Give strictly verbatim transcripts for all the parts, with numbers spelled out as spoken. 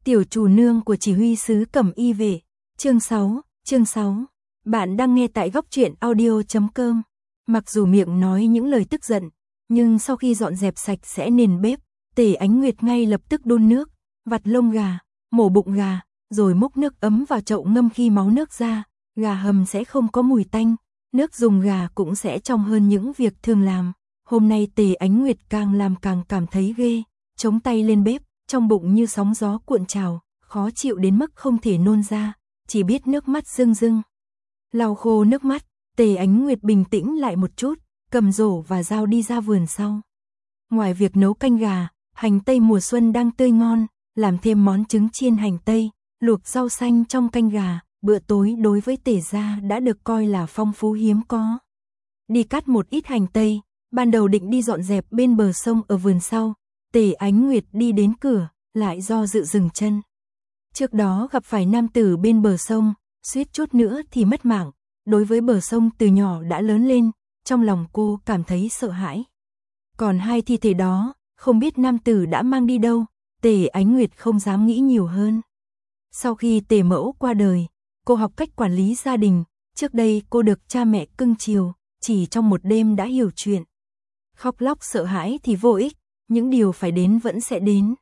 Tiểu chủ nương của chỉ huy sứ Cẩm Y về. Chương sáu, chương sáu. Bạn đang nghe tại góc truyện audio chấm com. Mặc dù miệng nói những lời tức giận, nhưng sau khi dọn dẹp sạch sẽ nền bếp, Tề Ánh Nguyệt ngay lập tức đun nước, vặt lông gà, mổ bụng gà, rồi múc nước ấm vào chậu ngâm. Khi máu nước ra, gà hầm sẽ không có mùi tanh, nước dùng gà cũng sẽ trong hơn những việc thường làm. Hôm nay Tề Ánh Nguyệt càng làm càng cảm thấy ghê, chống tay lên bếp, trong bụng như sóng gió cuộn trào, khó chịu đến mức không thể nôn ra, chỉ biết nước mắt rưng rưng. Lau khô nước mắt, Tề Ánh Nguyệt bình tĩnh lại một chút, cầm rổ và dao đi ra vườn sau. Ngoài việc nấu canh gà, hành tây mùa xuân đang tươi ngon, làm thêm món trứng chiên hành tây, luộc rau xanh trong canh gà, bữa tối đối với Tề gia đã được coi là phong phú hiếm có. Đi cắt một ít hành tây, ban đầu định đi dọn dẹp bên bờ sông ở vườn sau, Tề Ánh Nguyệt đi đến cửa, lại do dự dừng chân. Trước đó gặp phải nam tử bên bờ sông, suýt chút nữa thì mất mạng. Đối với bờ sông từ nhỏ đã lớn lên, trong lòng cô cảm thấy sợ hãi. Còn hai thi thể đó, không biết nam tử đã mang đi đâu, Tề Ánh Nguyệt không dám nghĩ nhiều hơn. Sau khi Tề mẫu qua đời, cô học cách quản lý gia đình, trước đây cô được cha mẹ cưng chiều, chỉ trong một đêm đã hiểu chuyện. Khóc lóc sợ hãi thì vô ích, những điều phải đến vẫn sẽ đến.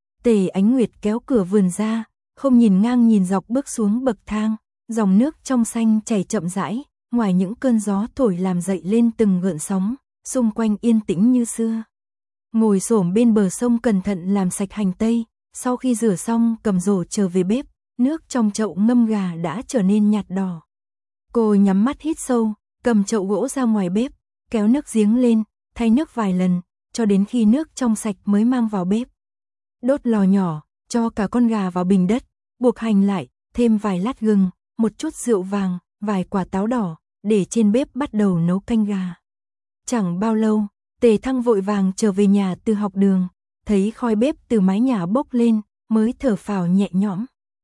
Tề Ánh Nguyệt kéo cửa vườn ra, không nhìn ngang nhìn dọc bước xuống bậc thang, dòng nước trong xanh chảy chậm rãi, ngoài những cơn gió thổi làm dậy lên từng gợn sóng, xung quanh yên tĩnh như xưa. Ngồi xổm bên bờ sông cẩn thận làm sạch hành tây, sau khi rửa xong cầm rổ trở về bếp, nước trong chậu ngâm gà đã trở nên nhạt đỏ. Cô nhắm mắt hít sâu, cầm chậu gỗ ra ngoài bếp, kéo nước giếng lên, thay nước vài lần, cho đến khi nước trong sạch mới mang vào bếp. Đốt lò nhỏ, cho cả con gà vào bình đất, buộc hành lại, thêm vài lát gừng, một chút rượu vàng, vài quả táo đỏ, để trên bếp bắt đầu nấu canh gà. Chẳng bao lâu, Tề Thăng vội vàng trở về nhà từ học đường, thấy khói bếp từ mái nhà bốc lên, mới thở phào nhẹ nhõm.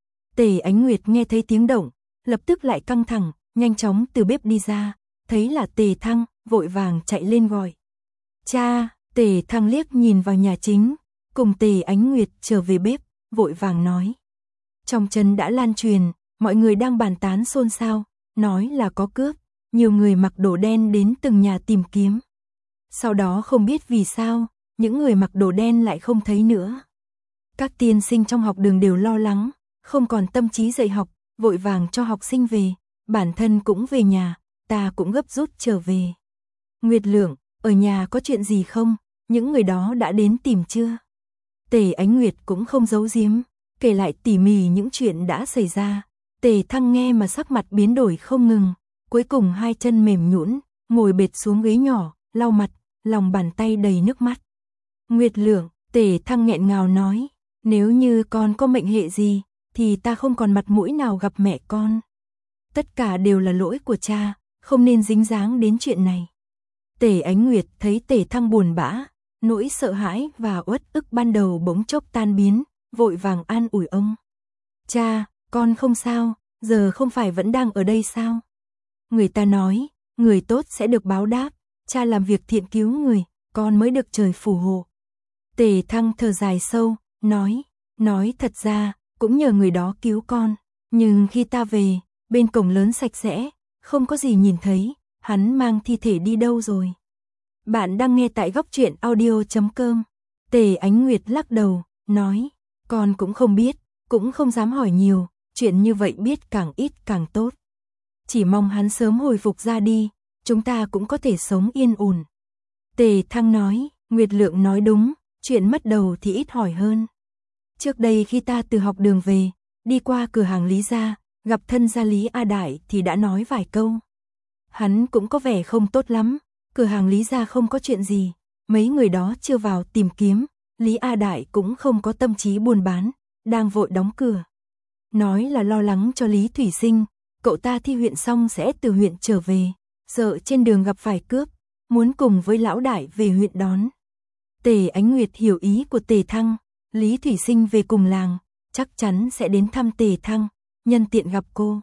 Tề Ánh Nguyệt nghe thấy tiếng động, lập tức lại căng thẳng, nhanh chóng từ bếp đi ra, thấy là Tề Thăng, vội vàng chạy lên gọi. Cha! Tề Thăng liếc nhìn vào nhà chính, cùng Tề Ánh Nguyệt trở về bếp, vội vàng nói. Trong trấn đã lan truyền, mọi người đang bàn tán xôn xao, nói là có cướp, nhiều người mặc đồ đen đến từng nhà tìm kiếm. Sau đó không biết vì sao, những người mặc đồ đen lại không thấy nữa. Các tiên sinh trong học đường đều lo lắng, không còn tâm trí dạy học, vội vàng cho học sinh về, bản thân cũng về nhà, ta cũng gấp rút trở về. Nguyệt Lượng, ở nhà có chuyện gì không? Những người đó đã đến tìm chưa? Tề Ánh Nguyệt cũng không giấu giếm, kể lại tỉ mỉ những chuyện đã xảy ra. Tề Thăng nghe mà sắc mặt biến đổi không ngừng, cuối cùng hai chân mềm nhũn, ngồi bệt xuống ghế nhỏ, lau mặt, lòng bàn tay đầy nước mắt. Nguyệt Lượng, Tề Thăng nghẹn ngào nói, nếu như con có mệnh hệ gì, thì ta không còn mặt mũi nào gặp mẹ con. Tất cả đều là lỗi của cha, không nên dính dáng đến chuyện này. Tề Ánh Nguyệt thấy Tề Thăng buồn bã, nỗi sợ hãi và uất ức ban đầu bỗng chốc tan biến, vội vàng an ủi ông. Cha, con không sao, giờ không phải vẫn đang ở đây sao? Người ta nói, người tốt sẽ được báo đáp, cha làm việc thiện cứu người, con mới được trời phù hộ. Tề Thăng thở dài sâu, nói, nói thật ra, cũng nhờ người đó cứu con, nhưng khi ta về, bên cổng lớn sạch sẽ, không có gì nhìn thấy, hắn mang thi thể đi đâu rồi? Bạn đang nghe tại góc truyện audio chấm com. Tề Ánh Nguyệt lắc đầu, nói, con cũng không biết, cũng không dám hỏi nhiều, chuyện như vậy biết càng ít càng tốt. Chỉ mong hắn sớm hồi phục ra đi, chúng ta cũng có thể sống yên ổn. Tề Thăng nói, Nguyệt Lượng nói đúng, chuyện mất đầu thì ít hỏi hơn. Trước đây khi ta từ học đường về, đi qua cửa hàng Lý gia, gặp thân gia Lý A Đại thì đã nói vài câu. Hắn cũng có vẻ không tốt lắm, cửa hàng Lý gia không có chuyện gì, mấy người đó chưa vào tìm kiếm, Lý A Đại cũng không có tâm trí buôn bán, đang vội đóng cửa. Nói là lo lắng cho Lý Thủy Sinh, cậu ta thi huyện xong sẽ từ huyện trở về, sợ trên đường gặp phải cướp, muốn cùng với lão đại về huyện đón. Tề Ánh Nguyệt hiểu ý của Tề Thăng, Lý Thủy Sinh về cùng làng, chắc chắn sẽ đến thăm Tề Thăng, nhân tiện gặp cô.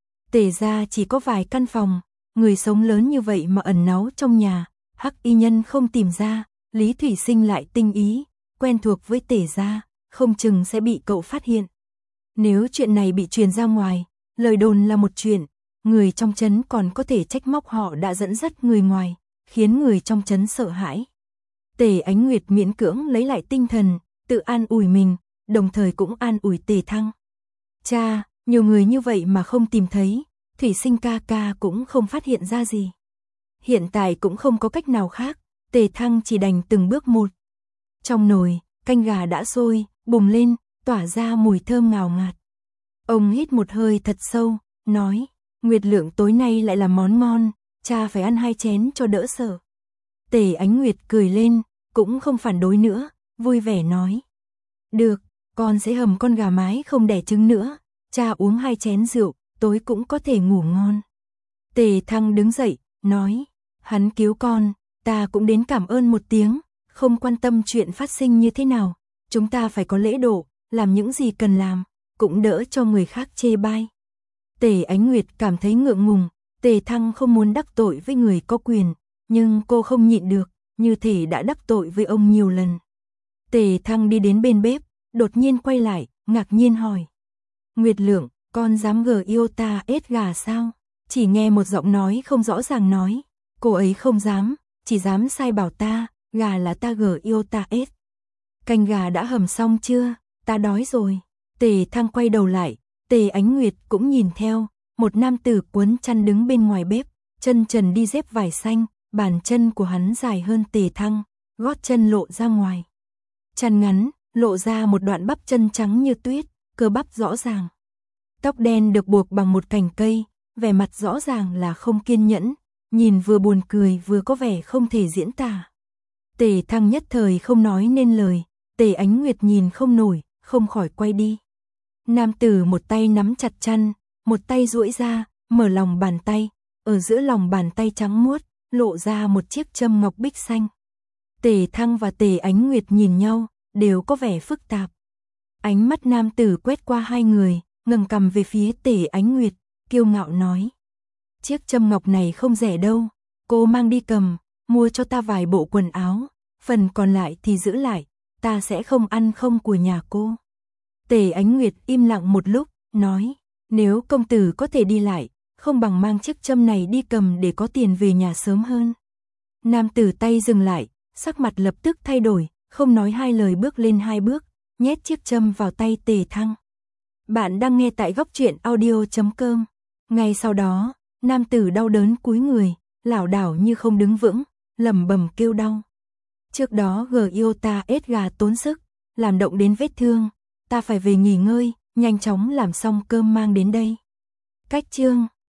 Tề gia chỉ có vài căn phòng, người sống lớn như vậy mà ẩn náu trong nhà, Hắc Y Nhân không tìm ra, Lý Thủy Sinh lại tinh ý, quen thuộc với Tề gia, không chừng sẽ bị cậu phát hiện. Nếu chuyện này bị truyền ra ngoài, lời đồn là một chuyện, người trong trấn còn có thể trách móc họ đã dẫn dắt người ngoài, khiến người trong trấn sợ hãi. Tề Ánh Nguyệt miễn cưỡng lấy lại tinh thần, tự an ủi mình, đồng thời cũng an ủi Tề Thăng. Cha, nhiều người như vậy mà không tìm thấy, Thủy Sinh ca ca cũng không phát hiện ra gì. Hiện tại cũng không có cách nào khác, Tề Thăng chỉ đành từng bước một. Trong nồi, canh gà đã sôi, bùng lên, tỏa ra mùi thơm ngào ngạt. Ông hít một hơi thật sâu, nói, Nguyệt Lượng tối nay lại làm món ngon, cha phải ăn hai chén cho đỡ sợ. Tề Ánh Nguyệt cười lên, cũng không phản đối nữa, vui vẻ nói. Được, con sẽ hầm con gà mái không đẻ trứng nữa, cha uống hai chén rượu, tối cũng có thể ngủ ngon. Tề Thăng đứng dậy, nói, hắn cứu con, ta cũng đến cảm ơn một tiếng, không quan tâm chuyện phát sinh như thế nào, chúng ta phải có lễ độ, làm những gì cần làm, cũng đỡ cho người khác chê bai. Tề Ánh Nguyệt cảm thấy ngượng ngùng, Tề Thăng không muốn đắc tội với người có quyền, nhưng cô không nhịn được, như thể đã đắc tội với ông nhiều lần. Tề Thăng đi đến bên bếp, đột nhiên quay lại, ngạc nhiên hỏi. Nguyệt Lượng, con dám gờ yêu ta ết gà sao? Chỉ nghe một giọng nói không rõ ràng nói, cô ấy không dám, chỉ dám sai bảo ta, gà là ta gờ yêu ta ết. Canh gà đã hầm xong chưa? Ta đói rồi. Tề Thăng quay đầu lại, Tề Ánh Nguyệt cũng nhìn theo, một nam tử quấn chăn đứng bên ngoài bếp, chân trần đi dép vải xanh, bàn chân của hắn dài hơn Tề Thăng, gót chân lộ ra ngoài. Chăn ngắn, lộ ra một đoạn bắp chân trắng như tuyết, cơ bắp rõ ràng. Tóc đen được buộc bằng một cành cây, vẻ mặt rõ ràng là không kiên nhẫn, nhìn vừa buồn cười vừa có vẻ không thể diễn tả. Tề Thăng nhất thời không nói nên lời, Tề Ánh Nguyệt nhìn không nổi, không khỏi quay đi. Nam tử một tay nắm chặt chăn, một tay duỗi ra, mở lòng bàn tay, ở giữa lòng bàn tay trắng muốt, lộ ra một chiếc châm ngọc bích xanh. Tề Thăng và Tề Ánh Nguyệt nhìn nhau, đều có vẻ phức tạp. Ánh mắt nam tử quét qua hai người, ngẩng cằm về phía Tề Ánh Nguyệt, kiêu ngạo nói. Chiếc châm ngọc này không rẻ đâu, cô mang đi cầm, mua cho ta vài bộ quần áo, phần còn lại thì giữ lại, ta sẽ không ăn không của nhà cô. Tề Ánh Nguyệt im lặng một lúc, nói, nếu công tử có thể đi lại, không bằng mang chiếc châm này đi cầm để có tiền về nhà sớm hơn. Nam tử tay dừng lại, sắc mặt lập tức thay đổi, không nói hai lời bước lên hai bước, nhét chiếc châm vào tay Tề Thăng. Bạn đang nghe tại góc truyện audio chấm com. Ngay sau đó, nam tử đau đớn cúi người, lảo đảo như không đứng vững, lẩm bẩm kêu đau. Trước đó gờ yêu ta ết gà tốn sức, làm động đến vết thương, ta phải về nghỉ ngơi, nhanh chóng làm xong cơm mang đến đây. Cách chương